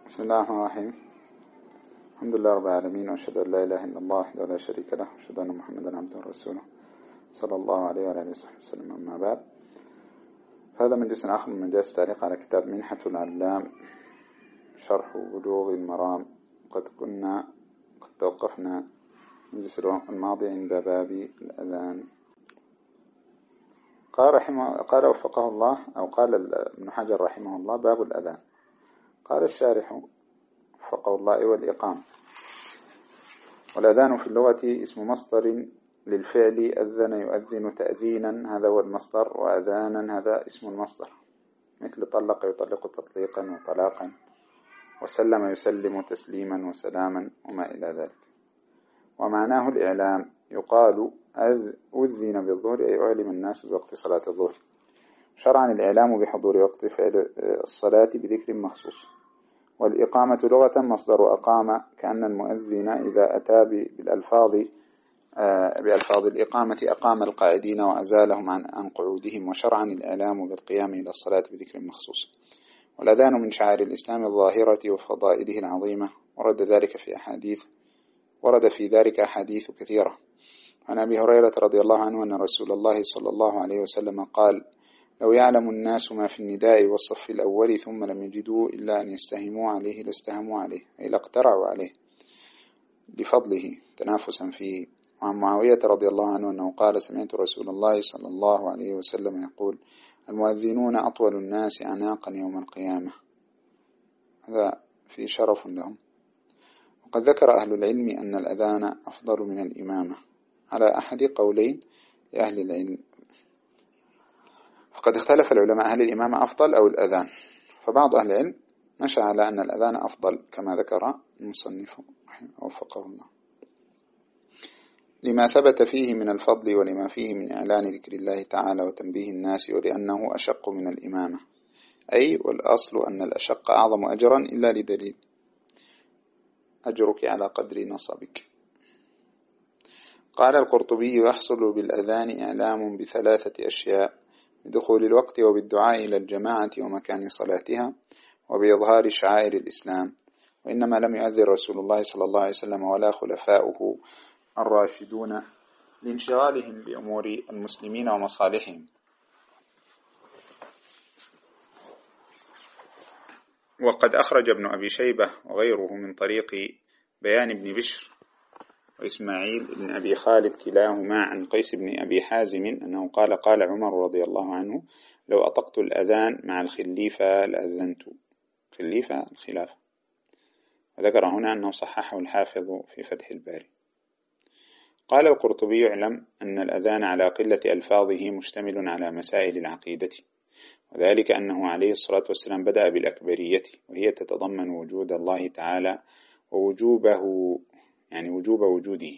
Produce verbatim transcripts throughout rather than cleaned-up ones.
بسم الله الرحمن الرحيم. الحمد لله رب العالمين، وأشهد أن لا إله إلا الله وحده لا شريك له، وأشهد أن محمدا عبده ورسوله صلى الله عليه وعلى آله وصحبه وسلم. أما بعد، هذا مجلس آخر من مجالس التعليق على كتاب منحة العلام شرح بلوغ المرام. قد كنا قد توقفنا المجلس الماضي عند باب الأذان. قال رحمه قال وفقه الله أو قال ابن حجر رحمه الله: باب الأذان. قال الشارح وفقه الله: والإقام. والأذان في اللغة اسم مصدر للفعل أذن يؤذن تأذينا، هذا هو المصدر، وأذانا هذا اسم المصدر، مثل طلق يطلق تطليقا وطلاقا، وسلم يسلم تسليما وسلاما وما إلى ذلك. ومعناه الإعلام، يقال أذن بالظهر أي أعلم الناس بوقت صلاة الظهر. شرعا الإعلام بحضور وقت فعل الصلاة بذكر مخصوص. والإقامة لغة مصدر أقام، كأن المؤذن إذا أتى بالألفاظ بألفاظ الإقامة أقام القاعدين وأزالهم عن قعودهم. وشرعا الإعلام بالقيام إلى الصلاة بذكر مخصوص. والأذان من شعائر الإسلام الظاهرة وفضائله العظيمة، ورد ذلك في أحاديث ورد في ذلك أحاديث كثيرة. عن أبي هريرة رضي الله عنه أن رسول الله صلى الله عليه وسلم قال: لو يعلم الناس ما في النداء والصف الأول ثم لم يجدوا إلا أن يستهموا عليه لاستهموا عليه، أي لاقترعوا عليه لفضله تنافسا فيه. وعن معاوية رضي الله عنه أنه قال: سمعت رسول الله صلى الله عليه وسلم يقول: المؤذنون أطول الناس أعناقا يوم القيامة. هذا في شرف لهم. وقد ذكر أهل العلم أن الأذان أفضل من الإمامة على أحد قولين لأهل العلم، فقد اختلف العلماء هل الإمامة أفضل أو الأذان، فبعض أهل العلم مشى على أن الأذان أفضل كما ذكر المصنف وفقه الله، لما ثبت فيه من الفضل ولما فيه من إعلان ذكر الله تعالى وتنبيه الناس، ولأنه أشق من الإمامة، أي والأصل أن الأشق أعظم أجرا إلا لدليل: أجرك على قدر نصبك. قال القرطبي: يحصل بالأذان إعلام بثلاثة أشياء: بدخول الوقت، وبالدعاء إلى الجماعة ومكان صلاتها، وبإظهار شعائر الإسلام. وإنما لم يؤذن رسول الله صلى الله عليه وسلم ولا خلفاؤه الراشدون لانشغالهم بأمور المسلمين ومصالحهم. وقد أخرج ابن أبي شيبة وغيره من طريق بيان بن بشر وإسماعيل بن أبي خالد كلاهما عن قيس بن أبي حازم أنه قال: قال عمر رضي الله عنه: لو أطقت الأذان مع الخليفة لأذنت. خليفة الخلافة. وذكر هنا أنه صححه الحافظ في فتح الباري. قال القرطبي: يعلم أن الأذان على قلة ألفاظه مشتمل على مسائل العقيدة، وذلك أنه عليه الصلاة والسلام بدأ بالأكبرية، وهي تتضمن وجود الله تعالى ووجوبه، يعني وجوب وجوده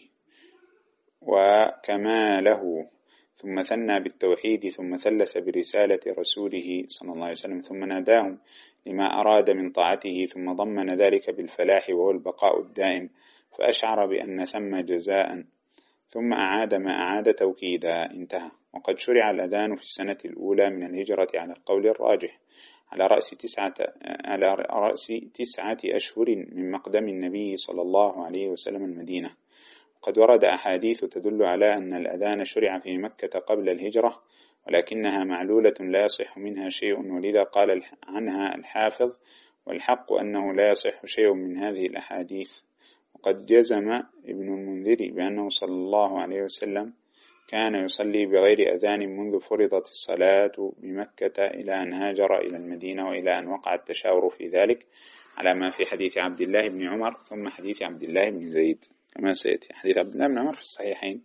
وكماله، ثم ثنى بالتوحيد، ثم ثلث برسالة رسوله صلى الله عليه وسلم، ثم ناداهم لما أراد من طاعته، ثم ضمن ذلك بالفلاح وهو البقاء الدائم، فأشعر بأن ثم جزاء، ثم أعاد ما أعاد توكيدا. انتهى. وقد شرع الأذان في السنة الأولى من الهجرة على القول الراجح، على رأس تسعة على رأس تسعة أشهر من مقدم النبي صلى الله عليه وسلم المدينة. وقد ورد أحاديث تدل على أن الأذان شرع في مكة قبل الهجرة، ولكنها معلولة لا يصح منها شيء، ولذا قال عنها الحافظ: والحق أنه لا يصح شيء من هذه الأحاديث. وقد جزم ابن المنذر بأنه صلى الله عليه وسلم كان يصلي بغير أذان منذ فرضت الصلاة بمكة إلى أن هاجر إلى المدينة، وإلى أن وقع التشاور في ذلك، على ما في حديث عبد الله بن عمر ثم حديث عبد الله بن زيد كما سيأتي. حديث عبد الله بن عمر في الصحيحين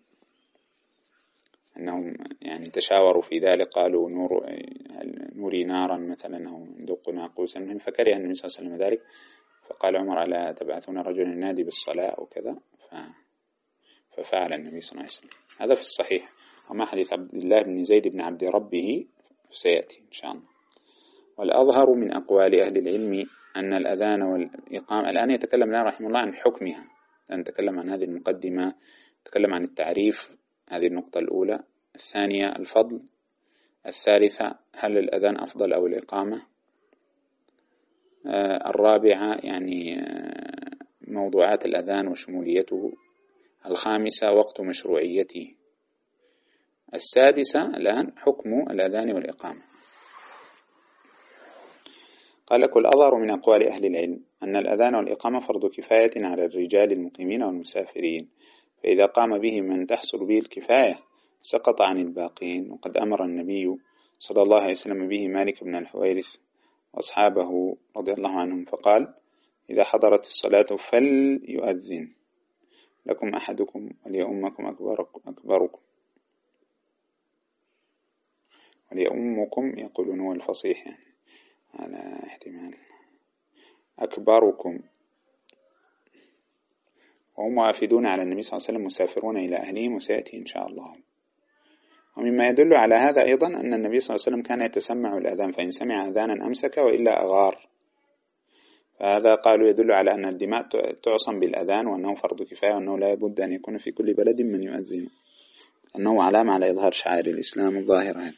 أنهم يعني تشاوروا في ذلك، قالوا: نور نوري نارا مثلا أو ندق ناقوسا منه، فكره النبي صلى الله عليه وسلم ذلك، فقال عمر: ألا تبعثون رجلا ينادي بالصلاة وكذا، ففعل النبي صلى الله عليه وسلم. هذا في الصحيح. وما حديث عبد الله بن زيد بن عبد ربه سيأتي إن شاء الله. والأظهر من أقوال أهل العلم أن الأذان والإقامة، الآن يتكلم لنا رحمه الله عن حكمها، الآن نتكلم عن هذه المقدمة، نتكلم عن التعريف، هذه النقطة الأولى. الثانية الفضل. الثالثة هل الأذان أفضل أو الإقامة. الرابعة يعني موضوعات الأذان وشموليته. الخامسة وقت مشروعيته. السادسة الآن حكم الأذان والإقامة. قال لك: والأظهر من أقوال أهل العلم أن الأذان والإقامة فرض كفاية على الرجال المقيمين والمسافرين، فإذا قام به من تحصل به الكفاية سقط عن الباقين. وقد أمر النبي صلى الله عليه وسلم به مالك بن الحويرث وأصحابه رضي الله عنهم، فقال: إذا حضرت الصلاة فليؤذن لكم أحدكم وليؤمكم أكبركم وليؤمكم، يقولون هو الفصيح يعني على احتمال أكبركم، وهم وافدون على النبي صلى الله عليه وسلم مسافرون إلى أهلهم، وسيأتي إن شاء الله. ومما يدل على هذا أيضا أن النبي صلى الله عليه وسلم كان يتسمع الأذان، فإن سمع أذانا أمسك وإلا أغار. فهذا قالوا يدل على أن الدماء تعصم بالأذان، وأنه فرض كفاية، وأنه لا بد أن يكون في كل بلد من يؤذن، أنه علامة على إظهار شعائر الإسلام الظاهرة هذه.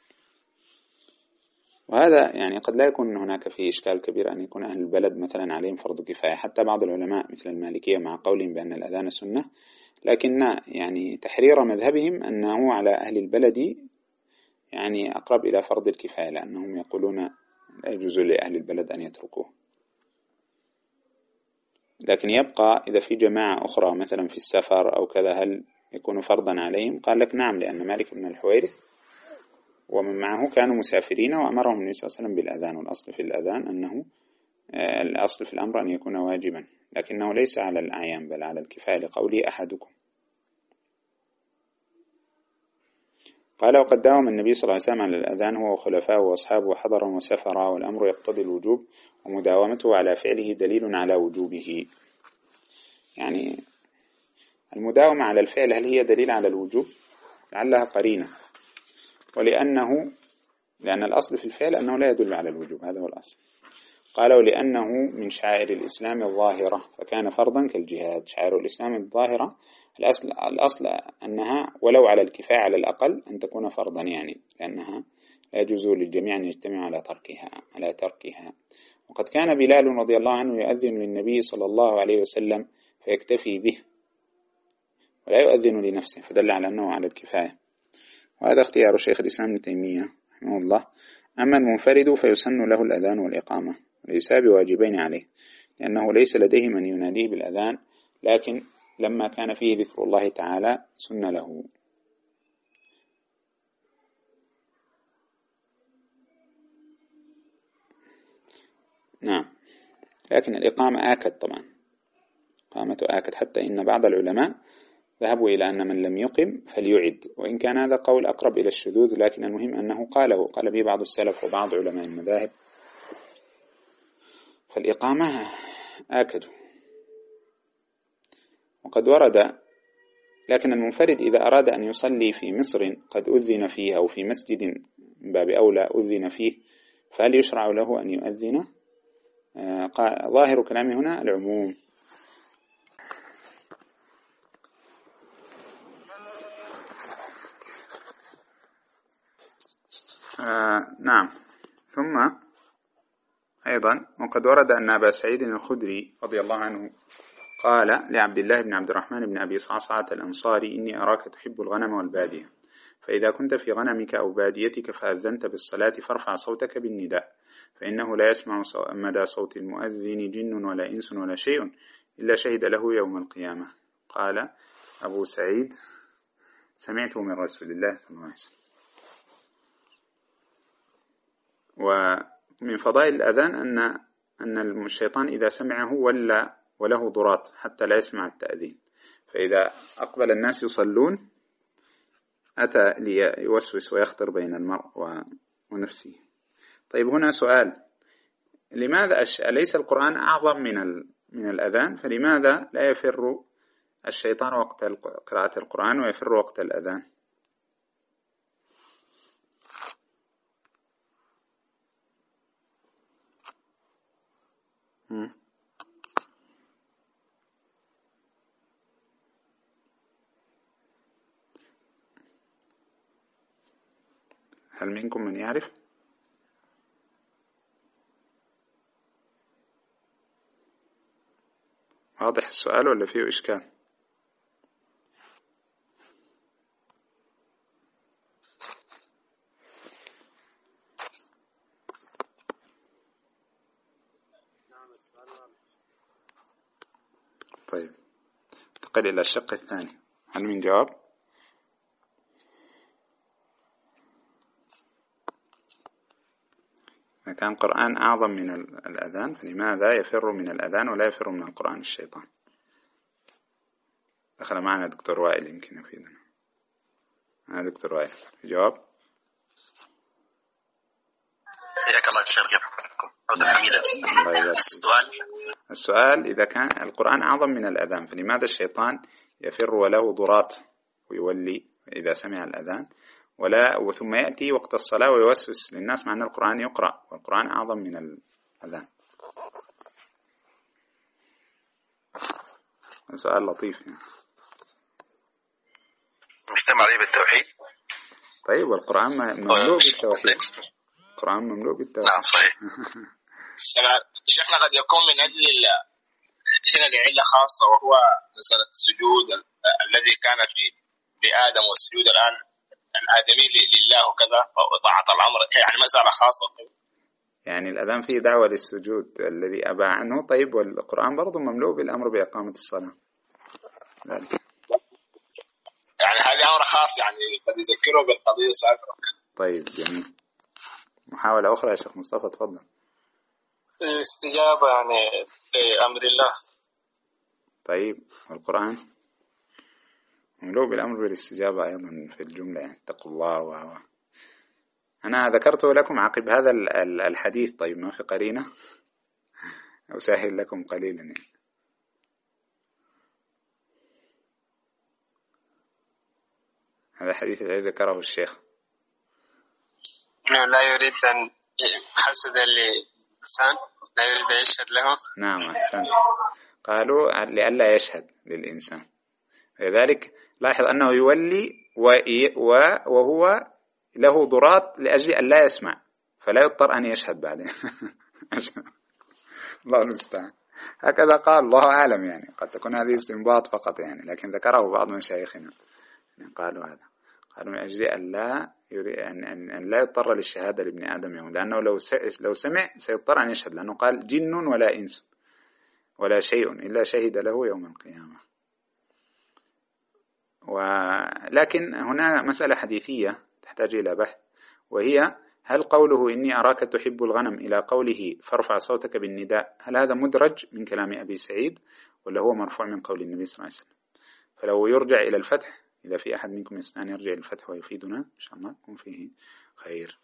وهذا يعني قد لا يكون هناك فيه إشكال كبير أن يكون أهل البلد مثلا عليهم فرض كفاية، حتى بعض العلماء مثل المالكية مع قولهم بأن الأذان سنة، لكن يعني تحرير مذهبهم أنه على أهل البلد يعني أقرب إلى فرض الكفاية، لأنهم يقولون لا يجوز لأهل البلد أن يتركوه. لكن يبقى إذا في جماعة أخرى مثلا في السفر أو كذا، هل يكون فرضا عليهم؟ قال لك نعم، لأن مالك بن الحويرث ومن معه كانوا مسافرين، وأمرهم النبي صلى الله عليه وسلم بالأذان. والأصل في الأذان أنه الأصل في الأمر أن يكون واجبا، لكنه ليس على الأعيان بل على الكفاية، لقوله أحدكم. قال: وقد داوم النبي صلى الله عليه وسلم على الأذان هو وخلفاءه وأصحابه حضرا وسفرا، والأمر يقتضي الوجوب، ومداومته على فعله دليل على وجوبه. يعني المداومة على الفعل هل هي دليل على الوجوب؟ لعلها قرينة، ولأنه لأن الأصل في الفعل أنه لا يدل على الوجوب، هذا هو الأصل. قال: ولأنه من شعائر الإسلام الظاهرة فكان فرضا كالجهاد. شعائر الإسلام الظاهرة الأصل, الأصل أنها ولو على الكفاية على الأقل أن تكون فرضا، يعني لأنها لا يجوز للجميع أن يجتمعوا على تركها على تركها. وقد كان بلال رضي الله عنه يؤذن للنبي صلى الله عليه وسلم فيكتفي به ولا يؤذن لنفسه، فدل على أنه على الكفاية. وهذا اختيار شيخ الإسلام ابن تيمية رحمه الله. أما المنفرد فيسن له الأذان والإقامة، ليس بواجبين عليه، لأنه ليس لديه من يناديه بالأذان، لكن لما كان فيه ذكر الله تعالى سن له. نعم، لكن الإقامة آكد طبعا، إقامة آكد، حتى إن بعض العلماء ذهبوا إلى أن من لم يقم فليعد، وإن كان هذا قول أقرب إلى الشذوذ، لكن المهم أنه قاله قال به بعض السلف وبعض علماء المذاهب، فالإقامة آكد. وقد ورد، لكن المنفرد إذا أراد أن يصلي في مصر قد أذن فيه أو في مسجد من باب أولى أذن فيه، فهل يشرع له أن يؤذن؟ آه ظاهر كلامي هنا العموم. آه نعم. ثم أيضا وقد ورد أن أبا سعيد الخدري رضي الله عنه قال لعبد الله بن عبد الرحمن بن أبي صعصعة الأنصاري: إني أراك تحب الغنم والبادية، فإذا كنت في غنمك أو باديتك فأذنت بالصلاة فارفع صوتك بالنداء، فإنه لا يسمع مدى صوت المؤذن جن ولا إنس ولا شيء إلا شهد له يوم القيامة. قال أبو سعيد: سمعته من رسول الله صلى الله عليه وسلم. ومن فضائل الأذان أن أن الشيطان إذا سمعه ولا وله ضراط حتى لا يسمع التأذين، فإذا أقبل الناس يصلون أتى ليوسوس ويخطر بين المرء ونفسه. طيب هنا سؤال: لماذا أليس القرآن أعظم من من الأذان؟ فلماذا لا يفر الشيطان وقت قراءة القرآن ويفر وقت الأذان؟ هل منكم من يعرف؟ واضح السؤال ولا فيه إشكال؟ طيب انتقل إلى الشق الثاني. هل من جواب؟ إذا كان القرآن أعظم من الأذان فلماذا يفر من الأذان ولا يفر من القرآن الشيطان؟ دخل معنا دكتور وائل يمكن يفيدنا. هذا دكتور وائل جواب. حياك الله شيخ، كيف حالكم؟ عودة حميدة. السؤال السؤال إذا كان القرآن أعظم من الأذان فلماذا الشيطان يفر وله ضرات ويولي إذا سمع الأذان ولا وثم يأتي وقت الصلاة ويوسوس للناس مع أن القرآن يقرأ والقرآن أعظم من الأذان؟ سؤال لطيف يعني. مجتمع عليه بالتوحيد. طيب والقرآن مملوء بالتوحيد. القرآن مملوء بالتوحيد. نعم صحيح. شيخنا قد يكون من أجل هنا لعلة خاصة وهو مسألة السجود الذي كان في لآدم والسجود الآن الآدمي لله وكذا وطاعة الأمر، يعني مسألة خاصة. يعني الأذان فيه دعوة للسجود الذي أبى عنه. طيب والقرآن برضو مملوء بالأمر بإقامة الصلاة ذلك. يعني هذا أمر خاص يعني قد يذكره بالقضية السابقة. طيب جميل. محاولة أخرى يا شيخ مصطفى تفضل. استجابة يعني لأمر الله. طيب والقرآن مملوء بالأمر بالاستجابة أيضا في الجملة، يعني اتقوا الله و أنا ذكرته لكم عقب هذا الحديث. طيب ما في قرينة أسهل لكم قليلا يعني. هذا حديث الذي ذكره الشيخ إنه لا يريد أن حسد للإنسان، لا يريد أن يشهد له. نعم أحسن. قالوا لئلا يشهد للإنسان، لذلك لاحظ أنه يولي وهو له ضرات لأجل أن لا يسمع فلا يضطر أن يشهد بعدين. الله المستعان. هكذا قال، الله أعلم، يعني قد تكون هذه استنباط فقط يعني، لكن ذكره بعض مشايخنا يعني قالوا هذا، قالوا من أجل أن لا يريد أن, أن, أن لا يضطر للشهادة لابن آدم يوم، لأنه لو لو سمع سيضطر أن يشهد، لأنه قال جن ولا إنس ولا شيء إلا شهد له يوم القيامة. ولكن هنا مسألة حديثية تحتاج إلى بحث، وهي هل قوله إني أراك تحب الغنم إلى قوله فارفع صوتك بالنداء، هل هذا مدرج من كلام أبي سعيد ولا هو مرفوع من قول النبي صلى الله عليه وسلم؟ فلو يرجع إلى الفتح، إذا في أحد منكم يستطيع أن يرجع إلى الفتح ويفيدنا إن شاء الله يكون فيه خير.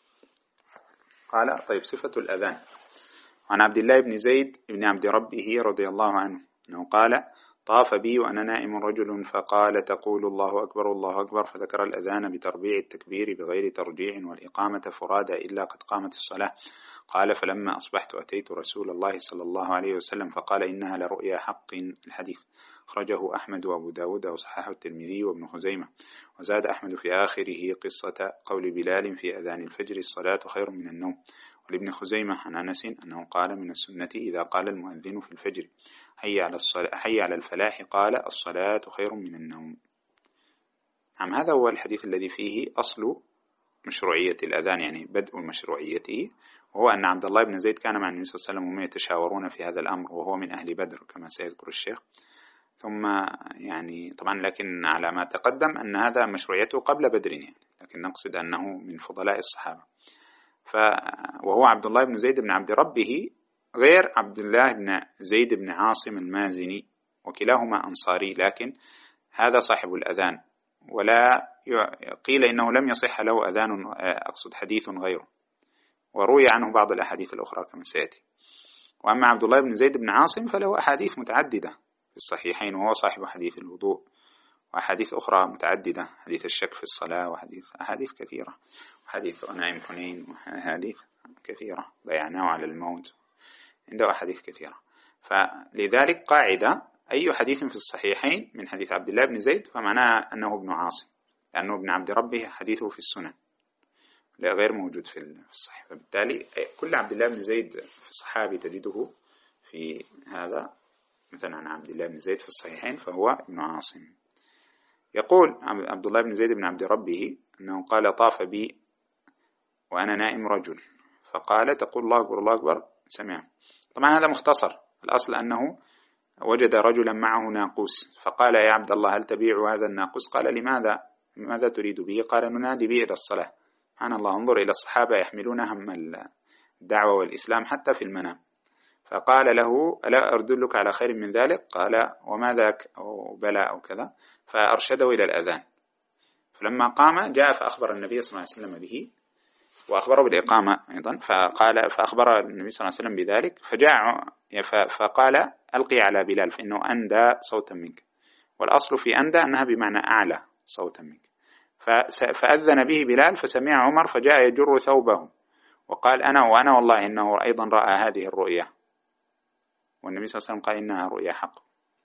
قال طيب صفة الأذان. عن عبد الله بن زيد بن عبد ربه رضي الله عنه أنه قال طاف بي وأنا نائم رجل فقال تقول الله أكبر الله أكبر، فذكر الأذان بتربيع التكبير بغير ترجيع والإقامة فرادى إلا قد قامت الصلاة. قال فلما أصبحت أتيت رسول الله صلى الله عليه وسلم فقال إنها لرؤيا حق. الحديث أخرجه أحمد وأبو داود وصححه الترمذي وابن خزيمة. وزاد أحمد في آخره قصة قول بلال في أذان الفجر الصلاة خير من النوم. ولابن خزيمة عن أنس أنه قال من السنة إذا قال المؤذن في الفجر حي على الصلاة حي على الفلاح قال الصلاة خير من النوم. نعم هذا هو الحديث الذي فيه أصل مشروعية الأذان، يعني بدء مشروعيته، وهو أن عبد الله بن زيد كان مع النبي صلى الله عليه وسلم وهم يتشاورون في هذا الأمر، وهو من أهل بدر كما سيذكر الشيخ. ثم يعني طبعا لكن على ما تقدم أن هذا مشروعيته قبل بدر يعني، لكن نقصد أنه من فضلاء الصحابة. ف وهو عبد الله بن زيد بن عبد ربه غير عبد الله بن زيد بن عاصم المازني، وكلاهما أنصاري، لكن هذا صاحب الأذان، ولا قيل إنه لم يصح له أذان أقصد حديث غيره، وروي عنه بعض الأحاديث الأخرى كما سيأتي. وأما عبد الله بن زيد بن عاصم فله أحاديث متعددة في الصحيحين، وهو صاحب حديث الوضوء وأحاديث أخرى متعددة، حديث الشك في الصلاة وحديث أحاديث كثيرة، وحديث غنائم حنين وحديث كثيرة، بيعناه على الموت، عنده أحاديث كثيرة. فلذلك قاعدة أي حديث في الصحيحين من حديث عبد الله بن زيد فمعناه أنه ابن عاصم، لأنه ابن عبد ربه حديثه في السنن لا غير موجود في الصحيح. فبالتالي كل عبد الله بن زيد في الصحابي تجده في هذا مثلا عن عبد الله بن زيد في الصحيحين فهو ابن عاصم. يقول عبد الله بن زيد بن عبد ربه أنه قال طاف بي وأنا نائم رجل فقال تقول الله أكبر الله أكبر سمع. طبعا هذا مختصر، الأصل أنه وجد رجلا معه ناقوس فقال يا عبد الله هل تبيع هذا الناقوس؟ قال لماذا؟ ماذا تريد به؟ قال ننادي به إلى الصلاة. سبحان الله، انظر إلى الصحابة يحملون هم الدعوة والإسلام حتى في المنام. فقال له ألا أدلك على خير من ذلك؟ قال وما ذاك؟ أو بلى أو كذا، فأرشده إلى الأذان. فلما قام جاء فأخبر النبي صلى الله عليه وسلم به وأخبره بالإقامة أيضا، فقال فأخبر النبي صلى الله عليه وسلم بذلك فجاء فقال ألقي على بلال فإنه أندى صوتا منك، والأصل في أندى أنها بمعنى أعلى صوتا منك. فأذن به بلال فسمع عمر فجاء يجر ثوبه وقال أنا وأنا والله إنه أيضا رأى هذه الرؤيا، والنبي صلى الله عليه وسلم قال إنها رؤيا حق،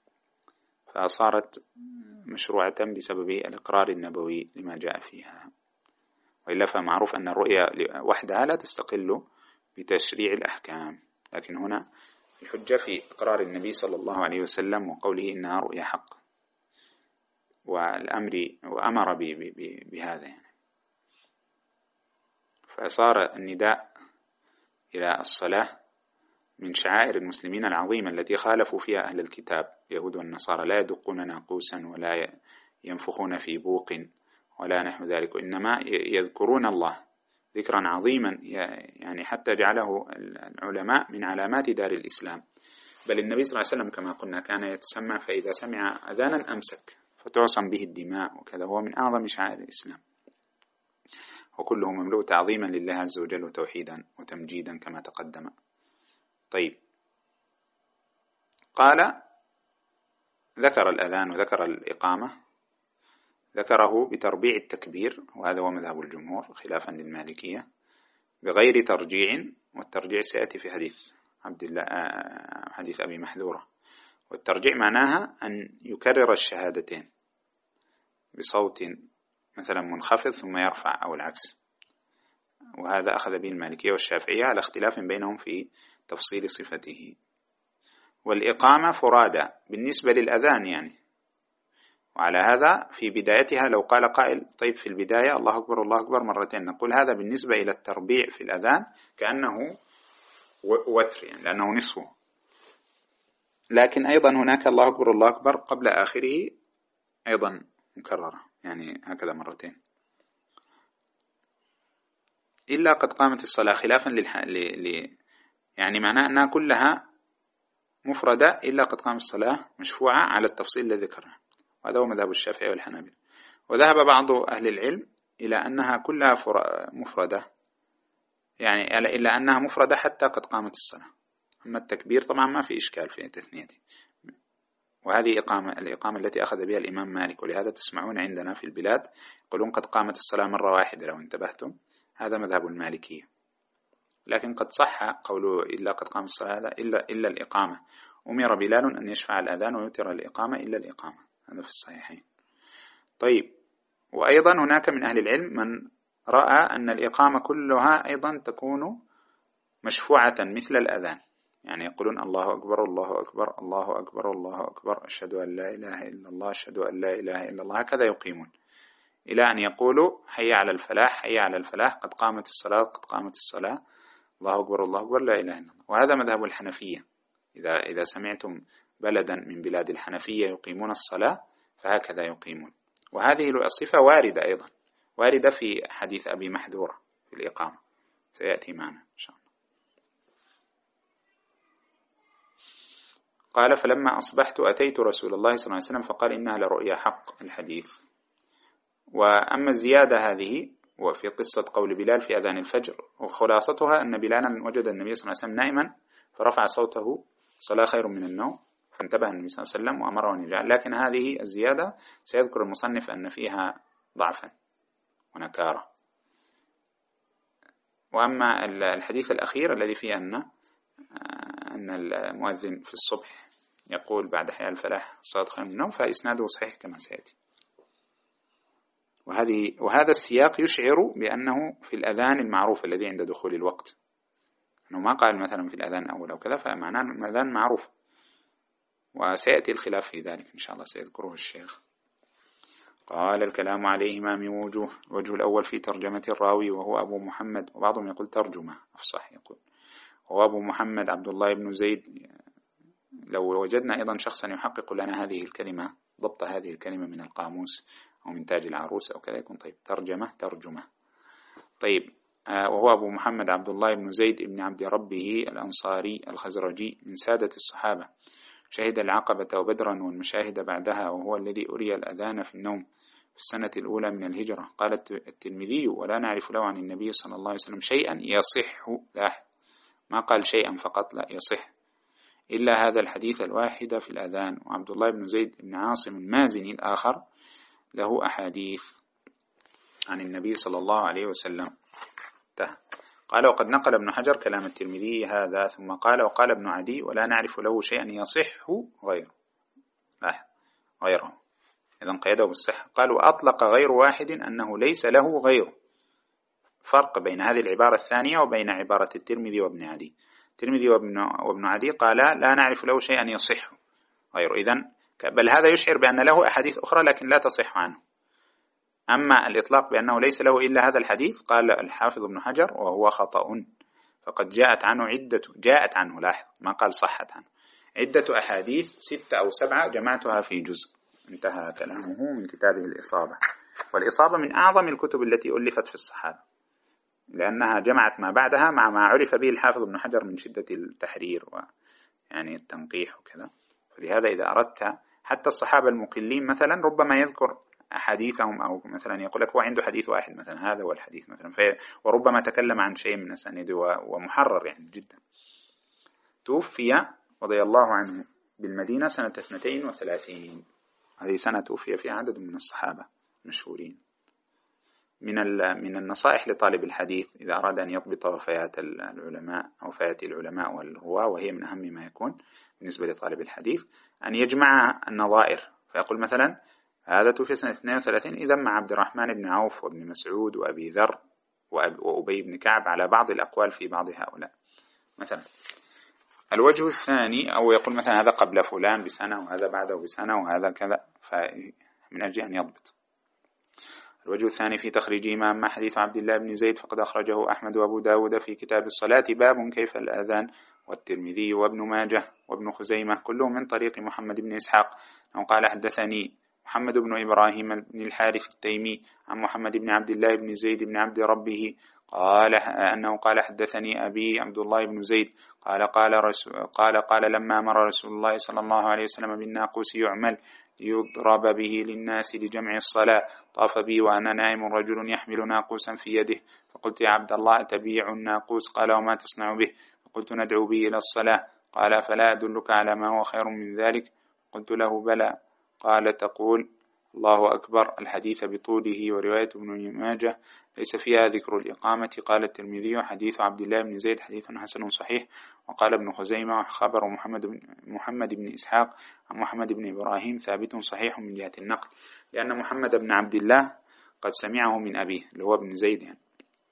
فصارت مشروعة بسبب الإقرار النبوي لما جاء فيها. وإلا فمعروف أن الرؤيا وحدها لا تستقل بتشريع الأحكام، لكن هنا الحجة في إقرار النبي صلى الله عليه وسلم وقوله إنها رؤيا حق، والأمر وأمر بهذا يعني. فصار النداء إلى الصلاة من شعائر المسلمين العظيمة التي خالفوا فيها أهل الكتاب يهود والنصارى، لا يدقون ناقوسا ولا ينفخون في بوق ولا نحو ذلك، إنما يذكرون الله ذكرا عظيما يعني حتى جعله العلماء من علامات دار الإسلام. بل النبي صلى الله عليه وسلم كما قلنا كان يتسمع فإذا سمع أذانا أمسك فتعصم به الدماء وكذا، هو من أعظم شعائر الإسلام، وكله مملوء تعظيما لله عز وجل وتوحيدا وتمجيدا كما تقدم. طيب، قال ذكر الأذان وذكر الإقامة، ذكره بتربيع التكبير، وهذا هو مذهب الجمهور خلافا للمالكية، بغير ترجيع، والترجيع سيأتي في حديث عبد الله حديث أبي محذورة. والترجيع معناها أن يكرر الشهادتين بصوت مثلا منخفض ثم يرفع أو العكس، وهذا أخذ به المالكية والشافعية على اختلاف بينهم في تفصيل صفته. والإقامة فرادى بالنسبة للأذان يعني، وعلى هذا في بدايتها لو قال قائل طيب في البداية الله أكبر الله أكبر مرتين، نقول هذا بالنسبة إلى التربيع في الأذان كأنه وتر يعني لأنه نصفه، لكن أيضا هناك الله أكبر الله أكبر قبل آخره أيضا مكررة يعني هكذا مرتين. إلا قد قامت الصلاة خلافا للح... ل... ل... يعني معناه أنها كلها مفردة إلا قد قامت الصلاة مشفوعة على التفصيل الذي ذكرنا، وهذا هو مذهب الشافعي والحنابلة. وذهب بعض أهل العلم إلى أنها كلها مفردة يعني إلا أنها مفردة حتى قد قامت الصلاة. أما التكبير طبعا ما في إشكال في تثنيته، وهذه إقامة الإقامة التي أخذ بها الإمام مالك، ولهذا تسمعون عندنا في البلاد يقولون قد قامت الصلاة مرة واحدة لو انتبهتم، هذا مذهب المالكية. لكن قد صح قوله إلا قد قامت الصلاة هذا إلا, إلا الإقامة، أمر بلال أن يشفع الأذان ويتر الإقامة إلا الإقامة، هذا في الصحيحين. طيب، وأيضا هناك من أهل العلم من رأى أن الإقامة كلها أيضا تكون مشفوعة مثل الأذان، يعني يقولون الله أكبر الله أكبر الله أكبر الله أكبر أشهد أن لا إله إلا الله أشهد أن لا إله إلا الله، هكذا يقيمون إلى أن يقولوا حي على الفلاح حي على الفلاح قد قامت الصلاة قد قامت الصلاة الله أكبر الله أكبر لا إله إلا الله. وهذا مذهب الحنفية، إذا إذا سمعتم بلدا من بلاد الحنفية يقيمون الصلاة فهكذا يقيمون. وهذه الصفة واردة أيضا، واردة في حديث أبي محذورة في الإقامة، سيأتي معنا إن شاء الله. قال فلما أصبحت أتيت رسول الله صلى الله عليه وسلم فقال إنها لرؤيا حق الحديث. وأما الزيادة هذه وفي قصة قول بلال في أذان الفجر، وخلاصتها أن بلالا وجد النبي صلى الله عليه وسلم نائما فرفع صوته صلاة خير من النوم، فانتبه النبي صلى الله عليه وسلم وأمره أن يجعل، لكن هذه الزيادة سيذكر المصنف أن فيها ضعفا ونكارة. وأما الحديث الأخير الذي فيه أن أن المؤذن في الصبح يقول بعد حي الفلاح الصلاة خير من النوم، فإسناده صحيح كما سيأتي. وهذه وهذا السياق يشعر بأنه في الأذان المعروف الذي عند دخول الوقت، أنه ما قال مثلا في الأذان أول أو كذا، فمعناه الأذان معروف. وسيأتي الخلاف في ذلك إن شاء الله سيذكره الشيخ. قال الكلام عليهما من وجوه. الوجه الأول في ترجمة الراوي وهو أبو محمد، وبعضهم يقول ترجمة أفصح يقول، هو أبو محمد عبد الله بن زيد. لو وجدنا أيضا شخصا يحقق لنا هذه الكلمة، ضبط هذه الكلمة من القاموس أو من تاج العروس أو كذا يكون طيب. ترجمة ترجمة طيب. آه وهو أبو محمد عبد الله بن زيد بن عبد ربه الأنصاري الخزرجي من سادة الصحابة، شهد العقبة وبدرا والمشاهد بعدها، وهو الذي أري الأذان في النوم في السنة الأولى من الهجرة. قال الترمذي ولا نعرف له عن النبي صلى الله عليه وسلم شيئا يصح، لاحظ ما قال شيئا فقط، لا يصح، إلا هذا الحديث الواحد في الأذان. وعبد الله بن زيد بن عاصم المازني الآخر له أحاديث عن النبي صلى الله عليه وسلم. قال وقد نقل ابن حجر كلام الترمذي هذا، ثم قال وقال ابن عدي ولا نعرف له شيئا يصح غيره، لاحظ غيره، إذن قيده بالصحة. قال وأطلق غير واحد أنه ليس له غيره. فرق بين هذه العبارة الثانية وبين عبارة الترمذي وابن عدي. الترمذي وابن, وابن عدي قال لا نعرف له شيئا يصح غيره، إذن بل هذا يشعر بأن له أحاديث أخرى لكن لا تصح عنه. أما الإطلاق بأنه ليس له إلا هذا الحديث قال الحافظ ابن حجر وهو خطأ، فقد جاءت عنه عدة جاءت عنه لاحظ ما قال صحت عنه عدة أحاديث ستة أو سبعة جمعتها في جزء. انتهى كلامه من كتابه الإصابة. والإصابة من أعظم الكتب التي ألفت في الصحابة، لأنها جمعت ما بعدها مع ما عرف به الحافظ ابن حجر من شدة التحرير ويعني التنقيح وكذا. فلهذا إذا أردت حتى الصحابة المقلين مثلا ربما يذكر أحاديثهم، أو مثلا يقول لك هو عنده حديث واحد مثلا هذا هو الحديث مثلا، وربما تكلم عن شيء من أسانيده ومحرر يعني جدا. توفي رضي الله عنه بالمدينة سنة اثنتين وثلاثين، هذه سنة توفي فيها عدد من الصحابة مشهورين. من من النصائح لطالب الحديث إذا أراد أن يضبط وفيات العلماء أو وفيات العلماء والرواة، وهي من أهم ما يكون بالنسبة لطالب الحديث، أن يجمع النظائر، فيقول مثلا هذا توفي سنة اثنين وثلاثين، إذا مع عبد الرحمن بن عوف وابن مسعود وأبي ذر وأبي بن كعب على بعض الأقوال في بعض هؤلاء مثلا. الوجه الثاني، أو يقول مثلا هذا قبل فلان بسنة وهذا بعده بسنة وهذا كذا، فمن أجل أن يضبط. الوجه الثاني في تخريج إمام حديث عبد الله بن زيد، فقد أخرجه أحمد وأبو داود في كتاب الصلاة باب كيف الأذان، والترمذي وابن ماجه وابن خزيمة كلهم من طريق محمد بن إسحاق قال حدثني محمد بن إبراهيم بن الحارث التيمي عن محمد بن عبد الله بن زيد بن عبد ربه قال أنه قال حدثني أبي عبد الله بن زيد قال قال رسول قال قال لما مر رسول الله صلى الله عليه وسلم بالناقوس يعمل ليضرب به للناس لجمع الصلاة، طاف بي وأنا نائم رجل يحمل ناقوسا في يده، فقلت يا عبد الله تبيع الناقوس؟ قال وما تصنع به؟ فقلت ندعو به إلى الصلاة. قال فلا أدلك على ما هو خير من ذلك؟ قلت له بلى. قال تقول الله أكبر. الحديث بطوله، ورواية ابن ماجه ليس فيها ذكر الإقامة. قال الترمذي حديث عبد الله بن زيد حديث حسن صحيح. وقال ابن خزيمة خبر محمد بن, محمد بن إسحاق عن محمد بن إبراهيم ثابت صحيح من جهة النقل، لأن محمد بن عبد الله قد سمعه من أبيه اللي هو ابن زيد يعني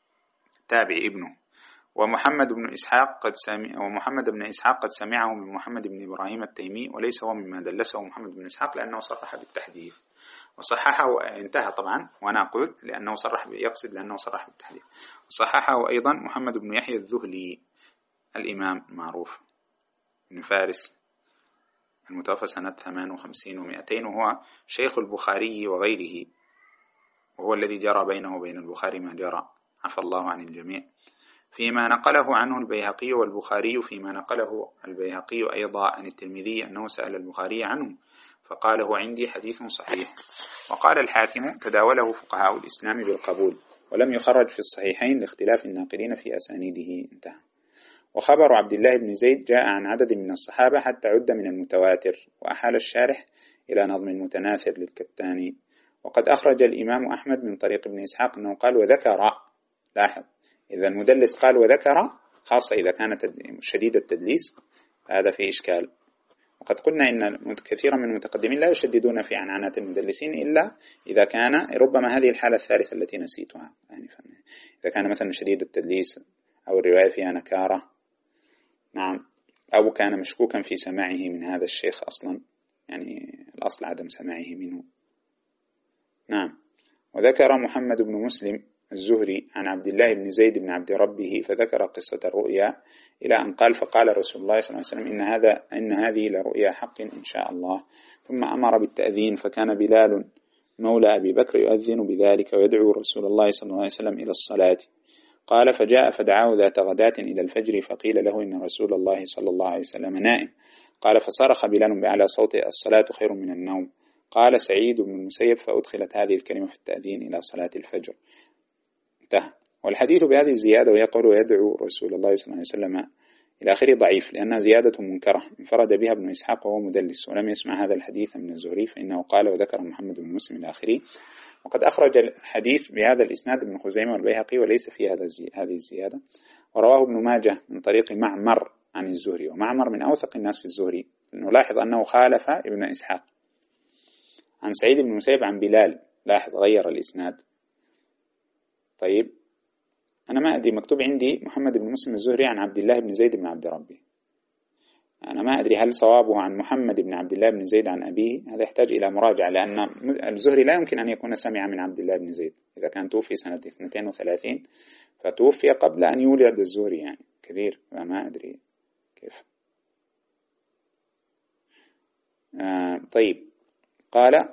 تابع ابنه، ومحمد بن إسحاق قد سمع ومحمد بن إسحاق قد سمعه من محمد بن إبراهيم التيمي، وليس هو مما دلسه محمد بن إسحاق لأنه صرح بالتحديث وصححه. انتهى طبعا، وأنا أقول لأنه صرح يقصد لأنه صرح بالتحديث. وصححه أيضا محمد بن يحيى الذهلي الإمام المعروف من فارس المتوفى سنة ثمان وخمسين ومئتين، وهو شيخ البخاري وغيره، وهو الذي جرى بينه وبين البخاري ما جرى، عفى الله عن الجميع. فيما نقله عنه البيهقي والبخاري، فيما نقله البيهقي أيضا عن الترمذي أنه سأل البخاري عنه فقال هو عندي حديث صحيح. وقال الحاكم تداوله فقهاء الإسلام بالقبول، ولم يخرج في الصحيحين لاختلاف الناقلين في أسانيده. انتهى. وخبر عبد الله بن زيد جاء عن عدد من الصحابة حتى عد من المتواتر، وأحال الشارح إلى نظم المتناثر للكتاني. وقد أخرج الإمام أحمد من طريق ابن إسحاق أنه قال وذكر. لاحظ، إذا المدلس قال وذكر، خاصة إذا كانت شديد التدليس، هذا فيه إشكال. وقد قلنا إن كثيرا من المتقدمين لا يشددون في عنعنات المدلسين إلا إذا كان ربما هذه الحالة الثالثة التي نسيتها، يعني إذا كان مثلا شديد التدليس أو الرواية فيها نكارة. نعم. أو كان مشكوكا في سماعه من هذا الشيخ أصلا، يعني الأصل عدم سماعه منه. نعم. وذكر محمد بن مسلم الزهري عن عبد الله بن زيد بن عبد ربه فذكر قصة الرؤيا إلى أن قال فقال رسول الله صلى الله عليه وسلم إن, هذا إن هذه لرؤيا حق إن شاء الله. ثم أمر بالتأذين فكان بلال مولى أبي بكر يؤذن بذلك ويدعو رسول الله صلى الله عليه وسلم إلى الصلاة. قال فجاء فدعاه ذات غداة إلى الفجر فقيل له إن رسول الله صلى الله عليه وسلم نائم. قال فصرخ بلال بأعلى صوته الصلاة خير من النوم. قال سعيد بن المسيب فأدخلت هذه الكلمة في التأذين إلى صلاة الفجر. انتهى. والحديث بهذه الزيادة ويقول ويدعو رسول الله صلى الله عليه وسلم إلى آخره ضعيف لأنها زيادة منكرة انفرد بها ابن إسحاق وهو مدلس ولم يسمع هذا الحديث من الزهري فإنه قال وذكر محمد بن مسلم إلى آخره. وقد أخرج الحديث بهذا الإسناد ابن خزيمة والبيهقي وليس في هذا هذه الزيادة. ورواه ابن ماجه من طريق معمر عن الزهري ومعمر من أوثق الناس في الزهري. نلاحظ أنه خالف ابن إسحاق عن سعيد بن المسيب عن بلال. لاحظ غير الإسناد. طيب أنا ما أدري مكتوب عندي محمد بن مسلم الزهري عن عبد الله بن زيد بن عبد ربه. أنا ما أدري هل صوابه عن محمد بن عبد الله بن زيد عن أبيه. هذا يحتاج إلى مراجعة لأن الزهري لا يمكن أن يكون سمع من عبد الله بن زيد إذا كان توفي سنة اثنتين وثلاثين فتوفي قبل أن يولد الزهري يعني كثير فما أدري كيف. آه طيب قال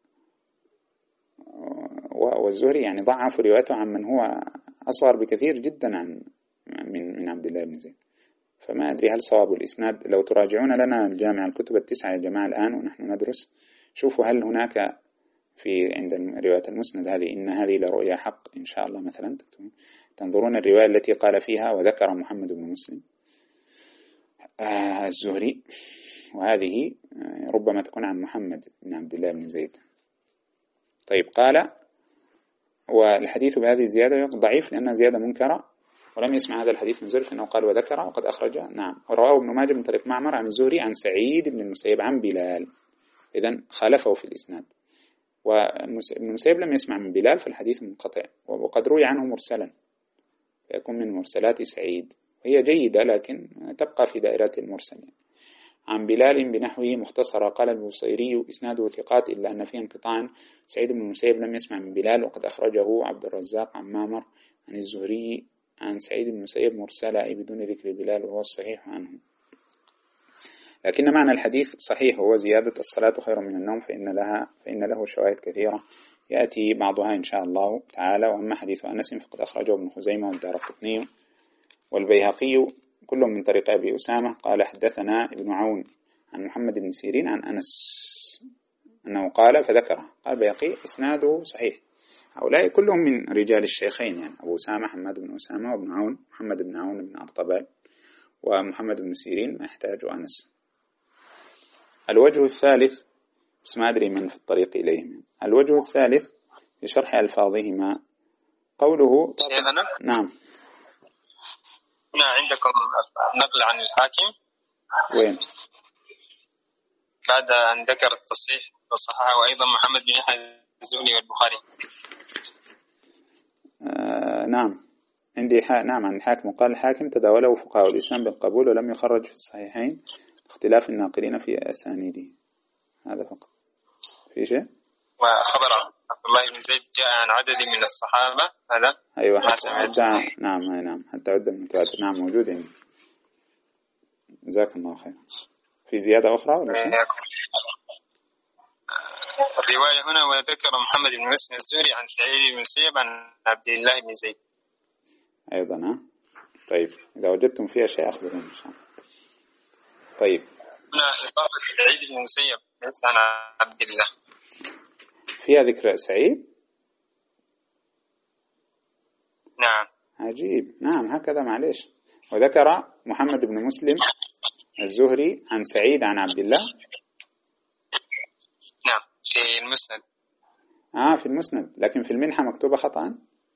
والزهري يعني ضعف روايته عن من هو أصغر بكثير جدا عن من من عبد الله بن زيد. فما أدري هل صواب الإسناد. لو تراجعون لنا الجامع الكتب التسعة يا جماعة الآن ونحن ندرس شوفوا هل هناك في عند رواية المسند هذه إن هذه لرؤيا حق إن شاء الله مثلا تنظرون الرواية التي قال فيها وذكر محمد بن مسلم آه الزهري وهذه ربما تكون عن محمد بن عبد الله بن زيد. طيب قال والحديث بهذه الزيادة ضعيف لأنها زيادة منكرة ولم يسمع هذا الحديث من زهري فإنه قال وذكر وقد أخرج. نعم. ورواه ابن ماجه من طريق معمر عن الزهري عن سعيد بن المسيب عن بلال. إذن خالفه في الإسناد. وابن المسيب لم يسمع من بلال فالحديث منقطع وقد روي عنه مرسلا فيكون من مرسلات سعيد وهي جيدة لكن تبقى في دائرة المرسل. عن بلال بنحوه مختصرا. قال البوصيري إسناده ثقات إلا أن فيه انقطاعا. سعيد بن المسيب لم يسمع من بلال وقد أخرجه عبد الرزاق عن معمر عن الزهري عن سعيد بن المسيب مرسلا أي بدون ذكر بلال وهو الصحيح عنه. لكن معنى الحديث صحيح هو زيادة الصلاة خير من النوم فإن لها فإن له شواهد كثيرة يأتي بعضها إن شاء الله تعالى. وأما حديث أنس فقد أخرجه ابن خزيمة والدارقطني والبيهقي كلهم من طريق أبي أسامة قال حدثنا ابن عون عن محمد بن سيرين عن أنس أنه قال فذكره. قال البيهقي إسناده صحيح. هؤلاء كلهم من رجال الشيخين يعني أبو أسامة حماد بن أسامة وابن عون محمد بن عون بن أرطبال ومحمد بن سيرين ما يحتاج أنس. الوجه الثالث بس ما أدري من في الطريق إليهم. الوجه الثالث في شرح ألفاظهما قوله نعم. هنا عندكم نقل عن الحاكم وين بعد أن ذكر التصحيح وصححه وأيضا محمد بن يحيى الزهري والبخاري. آه نعم عندي حا... نعم عن الحاكم قال الحاكم تداوله فقهاء الإسلام بالقبول ولم يخرج في الصحيحين اختلاف الناقلين في أسانيده. هذا فقط في شيء. وخبر عبد الله بن زيد جاء عن عدد من الصحابة هذا أيوة حتى نعم نعم حتى عدة من متواتر نعم موجود عندي. جزاك الله خير. في زيادة أخرى ولا شيء؟ الرواية هنا وذكر محمد بن مسلم الزهري عن سعيد بن المسيب عن عبد الله بن زيد أيضا. ها طيب إذا وجدتم فيها شيء أخبروني إن شاء الله. طيب هنا إضافة سعيد بن المسيب ليس عن عبد الله فيها ذكر سعيد. نعم عجيب. نعم هكذا معليش. وذكر محمد بن مسلم الزهري عن سعيد عن عبد الله. نعم في المسند. آه في المسند لكن في المنحة مكتوبة خطأ.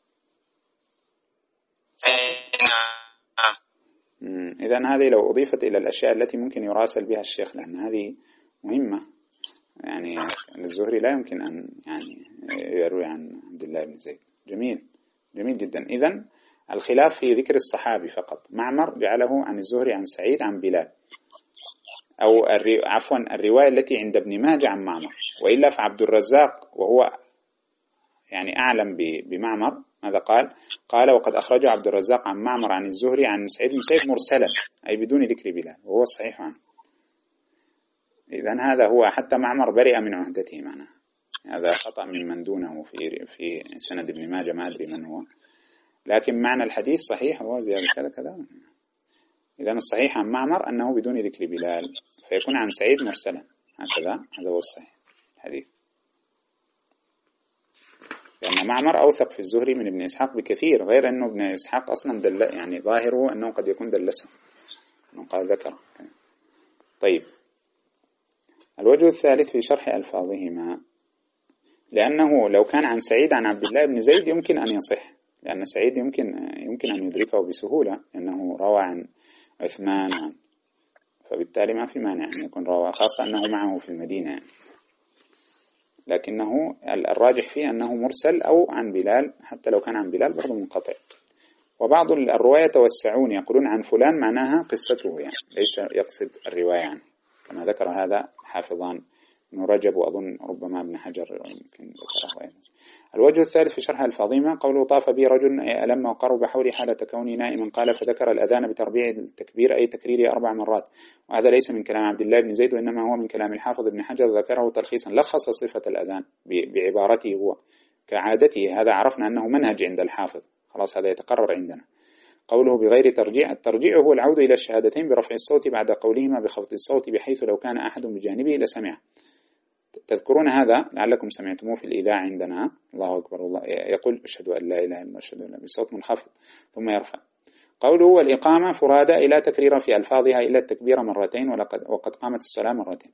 نعم. إذن هذه لو أضيفت إلى الأشياء التي ممكن يراسل بها الشيخ لأن هذه مهمة يعني الزهري لا يمكن أن يعني يروي عن عبد الله بن زيد. جميل جميل جدا. إذن الخلاف في ذكر الصحابي فقط. معمر جعله عن الزهري عن سعيد عن بلال، أو الري... عفوا الرواية التي عند ابن ماجه عن معمر، وإلا فعبد الرزاق وهو يعني أعلم ب... بمعمر ماذا قال؟ قال وقد أخرجه عبد الرزاق عن معمر عن الزهري عن سعيد بن سعيد مرسلا، أي بدون ذكر بلال، وهو الصحيح عنه. إذن هذا هو، حتى معمر برئ من عهدته معنا، هذا خطأ من من دونه في في سند ابن ماجه، ما أدري من هو، لكن معنى الحديث صحيح، هو زيادة كذا كذا. إذن الصحيح عن معمر أنه بدون ذكر بلال، فيكون عن سعيد مرسلا، هكذا هذا هو الصحيح الحديث، لأن معمر أوثق في الزهري من ابن إسحاق بكثير، غير أنه ابن إسحاق أصلا دل، يعني ظاهره أنه قد يكون دلسه، أنه قال ذكر. طيب، الوجه الثالث في شرح ألفاظهما، لأنه لو كان عن سعيد عن عبد الله بن زيد يمكن أن يصح، لأن سعيد يمكن يمكن أن يدركه بسهولة، لأنه روى عن عثمان، فبالتالي ما في مانع أن يكون روى، خاصة أنه معه في المدينة يعني. لكنه الراجح فيه أنه مرسل أو عن بلال، حتى لو كان عن بلال برضو منقطع. وبعض الرواية يتوسعون يقولون عن فلان معناها قصته، يعني ليس يقصد الرواية عنه، كما ذكر هذا حافظان ابن رجب، وأظن ربما ابن حجر يمكن ذكره أيضا. الوجه الثالث في شرح ألفاظهما قوله طاف بي رجل ألم وقرب حولي حالة كوني نائما، قال فذكر الأذان بتربيع التكبير أي تكريره أربع مرات، وهذا ليس من كلام عبد الله بن زيد، وإنما هو من كلام الحافظ ابن حجر، ذكره تلخيصا، لخص صفة الأذان بعبارته هو كعادته، هذا عرفنا أنه منهج عند الحافظ، خلاص هذا يتقرر عندنا. قوله بغير ترجيع، الترجيع هو العودة إلى الشهادتين برفع الصوت بعد قولهما بخفض الصوت، بحيث لو كان أحد بجانبه لسمع. تذكرون هذا لعلكم سمعتموه في الإذاعة عندنا، الله أكبر، الله يقول أشهد أن لا إله إلا الله، أشهد أن لا، بصوت منخفض ثم يرفع. قوله والإقامة فرادى إلى تكرير في ألفاظها إلا التكبير مرتين، ولقد وقد قامت الصلاة مرتين.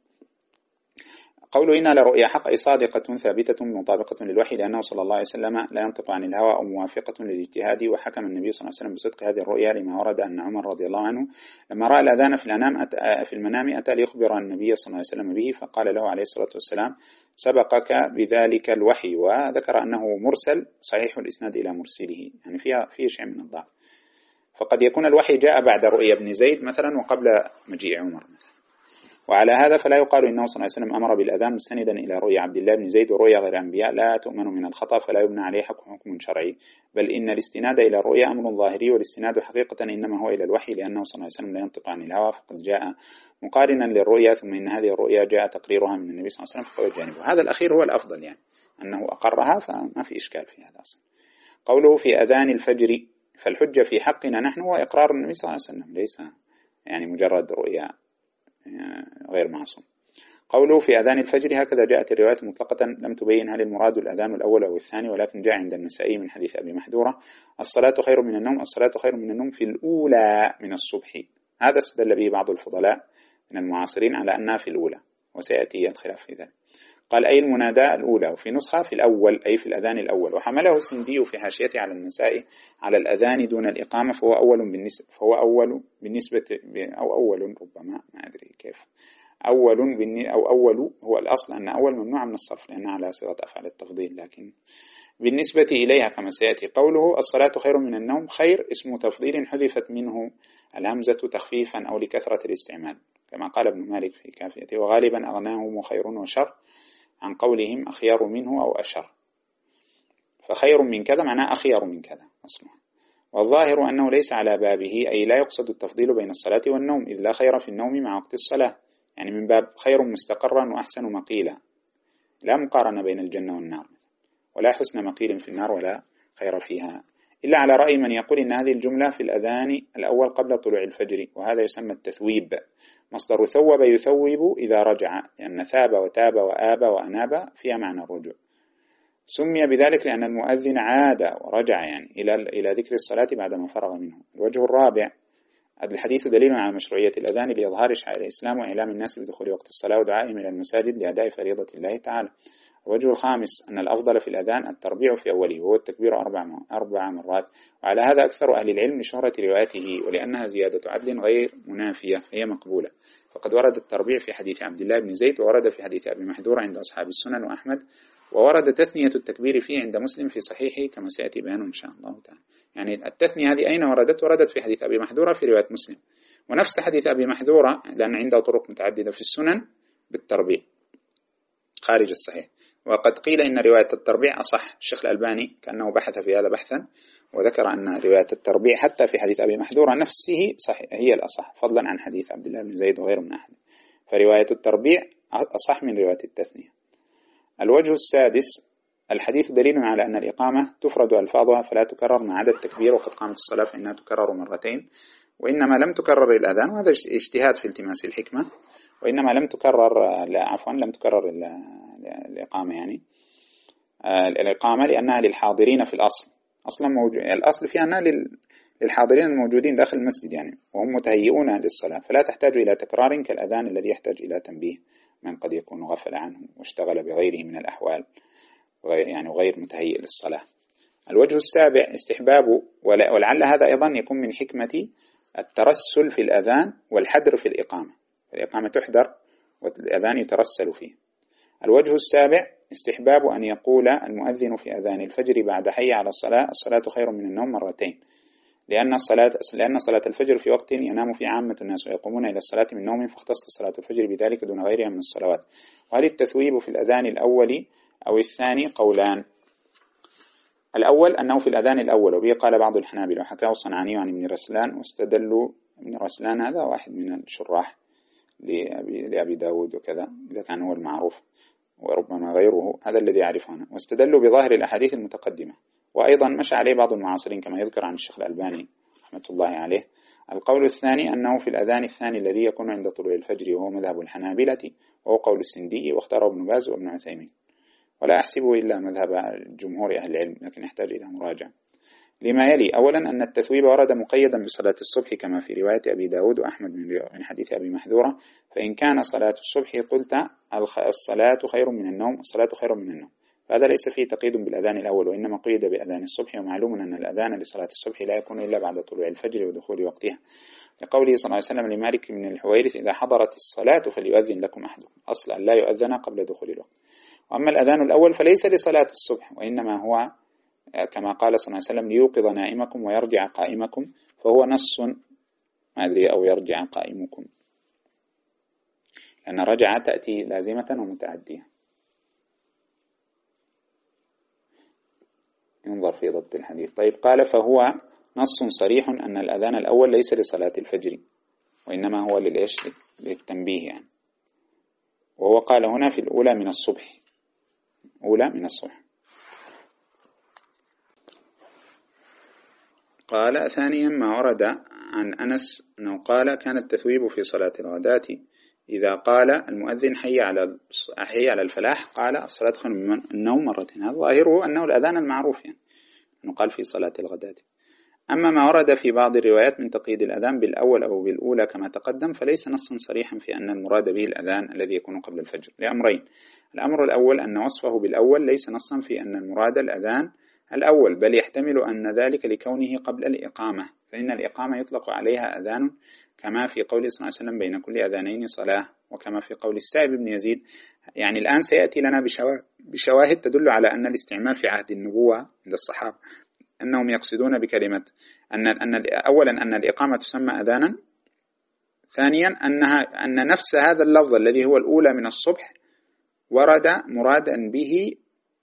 قوله إن لرؤيا حق أي صادقة ثابتة مطابقة للوحي، لأنه صلى الله عليه وسلم لا ينطق عن الهوى أو موافقة للاجتهاد، وحكم النبي صلى الله عليه وسلم بصدق هذه الرؤيا لما ورد أن عمر رضي الله عنه لما رأى الأذان في الأنام أتى في المنام أتى ليخبر النبي صلى الله عليه وسلم به، فقال له عليه الصلاة والسلام سبقك بذلك الوحي، وذكر أنه مرسل صحيح الإسناد إلى مرسله، يعني فيها فيه شيء من الضعف، فقد يكون الوحي جاء بعد رؤيا ابن زيد مثلا وقبل مجيء عمر مثلا. وعلى هذا فلا يقال إنه صلى الله عليه وسلم أمر بالأذان مستندا إلى رؤيا عبد الله بن زيد، ورؤيا غير أنبياء لا تؤمن من الخطأ فلا يبنى عليه حكم حكم شرعي، بل إن الاستناد إلى الرؤيا أمر ظاهري، والاستناد حقيقة إنما هو إلى الوحي، لأنه صلى الله عليه وسلم لا ينطق عن الهوى، فقد جاء مقارنا للرؤيا، ثم إن هذه الرؤيا جاء تقريرها من النبي صلى الله عليه وسلم فقد جانبه. هذا الأخير هو الأفضل، يعني أنه أقرها، فما في إشكال في هذا أصلا. قوله في أذان الفجر، فالحجة في حقنا نحن هو إقرار النبي صلى الله عليه وسلم، ليس يعني مجرد رؤيا غير معصوم. قوله في أذان الفجر، هكذا جاءت الروايات مطلقة لم تبين هل المراد الأذان الأول أو الثاني، ولكن جاء عند النسائي من حديث أبي محذورة الصلاة خير من النوم، الصلاة خير من النوم في الأولى من الصبح. هذا استدل به بعض الفضلاء من المعاصرين على أنها في الأولى، وسيأتي الخلاف في ذلك. قال أي المناداة الأولى، وفي نسخة في الأول أي في الأذان الأول. وحمله السندي في حاشيته على النسائي على الأذان دون الإقامة، فهو أول بالنسبة فهو أول بالنسبة أو أول ربما ما أدري كيف أول أو أول هو الأصل أن أول ممنوع من الصرف لأنها على صيغة أفعال التفضيل، لكن بالنسبة إليها كما سيأتي. قوله الصلاة خير من النوم، خير اسم تفضيل حذفت منه الهمزة تخفيفا أو لكثرة الاستعمال، كما قال ابن مالك في كافيته، وغالبا أغناهم خير وشر عن قولهم أخيار منه أو أشر، فخير من كذا معناه أخيار من كذا أصلا. والظاهر أنه ليس على بابه، أي لا يقصد التفضيل بين الصلاة والنوم، إذ لا خير في النوم مع وقت الصلاة، يعني من باب خير مستقرا وأحسن مقيلا، لا مقارنة بين الجنة والنار، ولا حسن مقيل في النار ولا خير فيها، إلا على رأي من يقول إن هذه الجملة في الأذان الأول قبل طلوع الفجر، وهذا يسمى التثويب، مصدر ثوب يثوب إذا رجع، لأن ثاب وتاب وآب وأناب فيها معنى الرجوع. سمي بذلك لأن المؤذن عاد ورجع يعني إلى إلى ذكر الصلاة بعدما فرغ منه. الوجه الرابع، الحديث دليل على مشروعية الأذان لإظهار شعائر الإسلام وإعلام الناس بدخول وقت الصلاة ودعائهم إلى المساجد لأداء فريضة الله تعالى. الوجه الخامس أن الأفضل في الأذان التربيع في أوله، وهو التكبير أربع أربع مرات، وعلى هذا أكثر أهل العلم لشهرة روايته، ولأنها زيادة عدل غير منافية فهي مقبولة، فقد ورد التربيع في حديث عبد الله بن زيد، وورد في حديث أبي محذور عند أصحاب السنن وأحمد، وورد تثنية التكبير فيه عند مسلم في صحيحه كما سيأتي بيانه إن شاء الله تعالى. يعني التثنية هذه أين وردت؟ وردت في حديث أبي محذورة في رواية مسلم، ونفس حديث أبي محذورة لأن عنده طرق متعددة في السنن بالتربيع خارج الصحيح. وقد قيل إن رواية التربيع أصح. الشيخ الألباني كأنه بحث في هذا بحثا وذكر أن رواية التربيع حتى في حديث أبي محذورة نفسه صحيح هي الأصح، فضلا عن حديث عبد الله بن زيد وغيره من أحد. فرواية التربيع أصح من رواية التثنية. الوجه السادس: الحديث دليل على أن الإقامة تفرد ألفاظها فلا تكرر ما عدا التكبير، وقد قامت الصلاة فإنها تكرر مرتين، وإنما لم تكرر الأذان، وهذا اجتهاد في التماس الحكمة، وإنما لم تكرر لا عفوا لم تكرر الإقامة يعني الإقامة لأنها للحاضرين في الأصل، أصلا موجود الأصل فيها أنها للحاضرين الموجودين داخل المسجد يعني، وهم متهيئون للصلاة، فلا تحتاج إلى تكرار كالأذان الذي يحتاج إلى تنبيه من قد يكون غفل عنه واشتغل بغيره من الأحوال يعني غير متهيئ للصلاة. الوجه السابع: استحباب، ولعل هذا أيضا يكون من حكمة الترسل في الأذان والحدر في الإقامة، الإقامة تحدر والأذان يترسل فيه. الوجه السابع: استحباب أن يقول المؤذن في أذان الفجر بعد حي على الصلاة: الصلاة خير من النوم مرتين، لأن الصلاة لأن صلاة الفجر في وقت ينام فيه عامة الناس ويقومون إلى الصلاة من نوم، فاختص صلاة الفجر بذلك دون غيرها من الصلوات. وهل التثويب في الأذان الأول أو الثاني؟ قولان. الأول أنه في الأذان الأول، وبه قال بعض الحنابلة، وحكاه الصنعاني عن ابن رسلان، واستدلوا ابن رسلان هذا واحد من الشراح لأبي, لأبي داود وكذا إذا كان هو المعروف وربما غيره، هذا الذي يعرفه أنا، واستدلوا بظاهر الأحاديث المتقدمة. وأيضا مشى عليه بعض المعاصرين كما يذكر عن الشيخ الألباني رحمة الله عليه. القول الثاني أنه في الأذان الثاني الذي يكون عند طلوع الفجر، وهو مذهب الحنابلة، وهو قول السندي واختاره ابن باز وابن عثيمين، ولا أحسبه إلا مذهب جمهور أهل العلم، لكن يحتاج إلى مراجعة لما يلي. أولا أن التثويب ورد مقيدا بصلاة الصبح كما في رواية أبي داود وأحمد من حديث أبي محذورة: فإن كان صلاة الصبح قلت الصلاة خير من النوم، الصلاة خير من النوم. فهذا ليس فيه تقييد بالأذان الأول، وإنما قيد بأذان الصبح، ومعلوم أن الأذان لصلاة الصبح لا يكون إلا بعد طلوع الفجر ودخول وقتها، لقوله صلى الله عليه وسلم لمالك بن الحويرث: إذا حضرت الصلاة فليؤذن لكم أحدكم، أصلا لا يؤذن قبل دخول الوقت. وأما الأذان الأول فليس لصلاة الصبح، وإنما هو كما قال صلى الله عليه وسلم: ليوقظ نائمكم ويرجع قائمكم، فهو نص ما أدري أو يرجع قائمكم، لأن رجع تأتي لازمة ومتعدية. ينظر في ضبط الحديث. طيب، قال: فهو نص صريح أن الأذان الأول ليس لصلاة الفجر، وإنما هو للإيش؟ للتنبيه يعني. وهو قال هنا في الأولى من الصبح، أولى من الصبح. قال: ثانيا ما ورد عن أنس أنه قال: كان التثويب في صلاة الغداة إذا قال المؤذن حي على حي على الفلاح قال الصلاة خير من النوم مرتين. هذا ظاهره أنه الأذان المعروف يعني، أنه قال في صلاة الغداة. أما ما ورد في بعض الروايات من تقييد الأذان بالأول أو بالأولى كما تقدم فليس نصا صريحا في أن المراد به الأذان الذي يكون قبل الفجر، لأمرين: الأمر الأول أن وصفه بالأول ليس نصا في أن المراد الأذان الأول، بل يحتمل أن ذلك لكونه قبل الإقامة، فإن الإقامة يطلق عليها أذان، كما في قول صلى الله عليه وسلم: بين كل أذانين صلاة، وكما في قول السائب بن يزيد. يعني الآن سيأتي لنا بشواهد تدل على أن الاستعمال في عهد النبوة عند الصحابة أنهم يقصدون بكلمة أن أن أولا أن الإقامة تسمى أذانا، ثانيا أنها أن نفس هذا اللفظ الذي هو الأولى من الصبح ورد مرادا به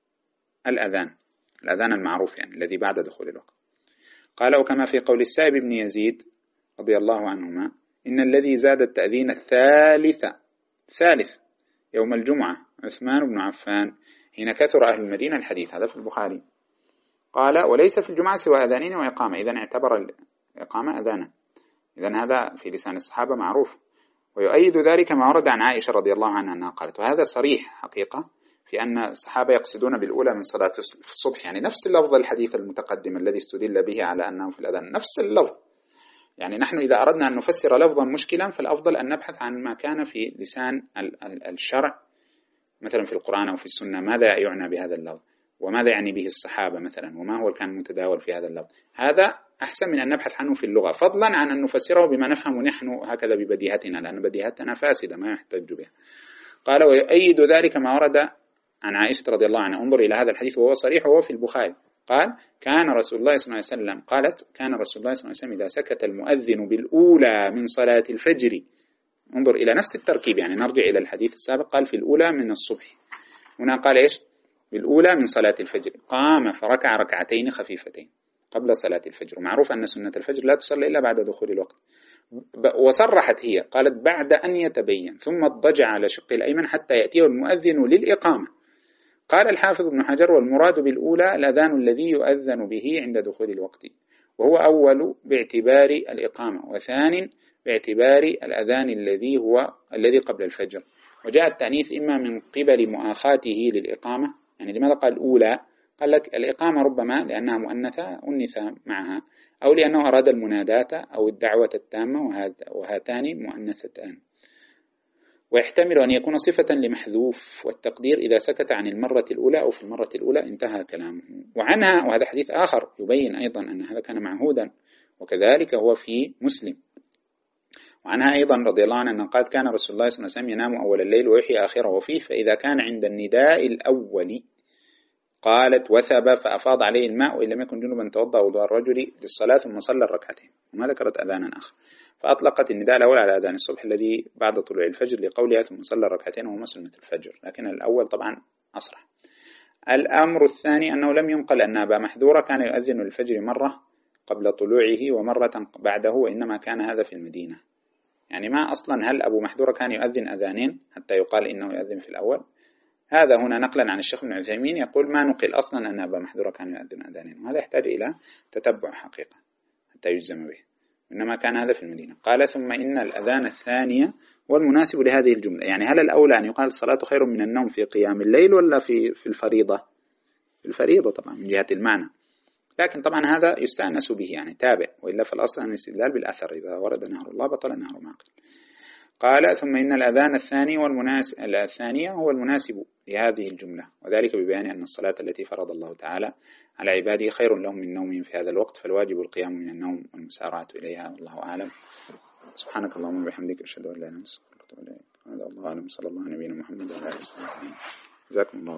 الأذان الأذان المعروف يعني الذي بعد دخول الوقت. قال: وكما في قول السائب بن يزيد رضي الله عنهما: إن الذي زاد التأذين الثالثة ثالث يوم الجمعة عثمان بن عفان حين كثر أهل المدينة الحديث. هذا في البخاري. قال: وليس في الجمعة سوى أذانين وإقامة، إذن اعتبر الإقامة أذانا، إذن هذا في لسان الصحابة معروف. ويؤيد ذلك ما ورد عن عائشة رضي الله عنها أنها قالت، وهذا صريح حقيقة في أن الصحابة يقصدون بالأولى من صلاة الصبح، يعني نفس اللفظ الحديث المتقدم الذي استدل به على أنه في الأذان، نفس اللفظ. يعني نحن إذا أردنا أن نفسر لفظا مشكلا فالأفضل أن نبحث عن ما كان في لسان الشرع مثلا في القرآن أو في السنة، ماذا يعنى بهذا اللفظ وماذا يعني به الصحابة مثلا، وما هو كان متداول في هذا اللفظ. هذا أحسن من أن نبحث عنه في اللغة، فضلا عن أن نفسره بما نفهم نحن هكذا ببديهتنا، لأن بديهتنا فاسدة ما يحتج بها. قال: ويؤيد ذلك ما ورد عن عائشة رضي الله عنها. انظر إلى هذا الحديث وهو صريح وهو في البخاري، قال كان رسول الله صلى الله عليه وسلم قالت كان رسول الله صلى الله عليه وسلم إذا سكت المؤذن بالأولى من صلاة الفجر، انظر إلى نفس التركيب، يعني نرجع إلى الحديث السابق، قال في الأولى من الصبح، هنا قال إيش؟ بالأولى من صلاة الفجر، قام فركع ركعتين خفيفتين قبل صلاة الفجر، ومعروف أن سنة الفجر لا تصلى إلا بعد دخول الوقت، وصرحت هي قالت بعد أن يتبين، ثم اضطجع على شقه الأيمن حتى يأتيه المؤذن للإقامة. قال الحافظ ابن حجر والمراد بالأولى الأذان الذي يؤذن به عند دخول الوقت، وهو أول باعتبار الإقامة، وثان باعتبار الأذان الذي هو الذي قبل الفجر. وجاء التأنيث إما من قبل مؤاخاته للإقامة، يعني لماذا قال الأولى؟ قال لك الإقامة ربما لأنها مؤنثة أنث معها، أو لأنه أراد المناداة أو الدعوة التامة، وهاتان مؤنثتان. ويحتمل أن يكون صفة لمحذوف، والتقدير إذا سكت عن المرة الأولى أو في المرة الأولى انتهى كلامه. وعنها، وهذا حديث آخر يبين أيضا أن هذا كان معهودا، وكذلك هو في مسلم. وعنها أيضا رضي الله عنها أن قالت كان رسول الله صلى الله عليه وسلم ينام أول الليل ويحيي آخره فيه، فإذا كان عند النداء الأول قالت وثب فأفاض عليه الماء، وإن لم يكن جنبا توضأ وضوء الرجل للصلاة ثم صلى الركعتين، وما ذكرت أذانا آخر، فأطلقت النداء الأول على أذان الصبح الذي بعد طلوع الفجر لقولها ثم صلى الركعتين وهو سنة الفجر، لكن الأول طبعا أصرح. الأمر الثاني أنه لم ينقل أن أبا محذورة كان يؤذن الفجر مرة قبل طلوعه ومرة بعده، وإنما كان هذا في المدينة. يعني ما أصلا هل أبو محذورة كان يؤذن أذانين حتى يقال إنه يؤذن في الأول؟ هذا هنا نقلا عن الشيخ ابن عثيمين يقول ما نقل أصلا أن أبا محذورة كان يؤذن أذانين، وهذا يحتاج إلى تتبع حقيقة حتى يجزم به، إنما كان هذا في المدينة. قال ثم إن الأذان الثانية والمناسب لهذه الجملة، يعني هل الأولى أن يقال الصلاة خير من النوم في قيام الليل ولا في في الفريضة؟ في الفريضة طبعا من جهة المعنى، لكن طبعا هذا يستأنس به، يعني تابع، وإلا فالأصل أن الاستدلال بالأثر، إذا ورد نهر الله بطل نهر ما قبل. قال ثم إن الأذان الثاني والمناسب الثانية هو المناسب لهذه الجملة، وذلك ببيان أن الصلاة التي فرض الله تعالى على عباده خير لهم من نومهم في هذا الوقت، فالواجب القيام من النوم والمسارعة إليها، والله أعلم. سبحانك اللهم وبحمدك أشهد أن لا إله إلا أنت أستغفرك وأتوب إليك. هذا الله أعلم، صلى الله على نبينا محمد وعلى آله وصحبه أجمعين. جزاكم الله.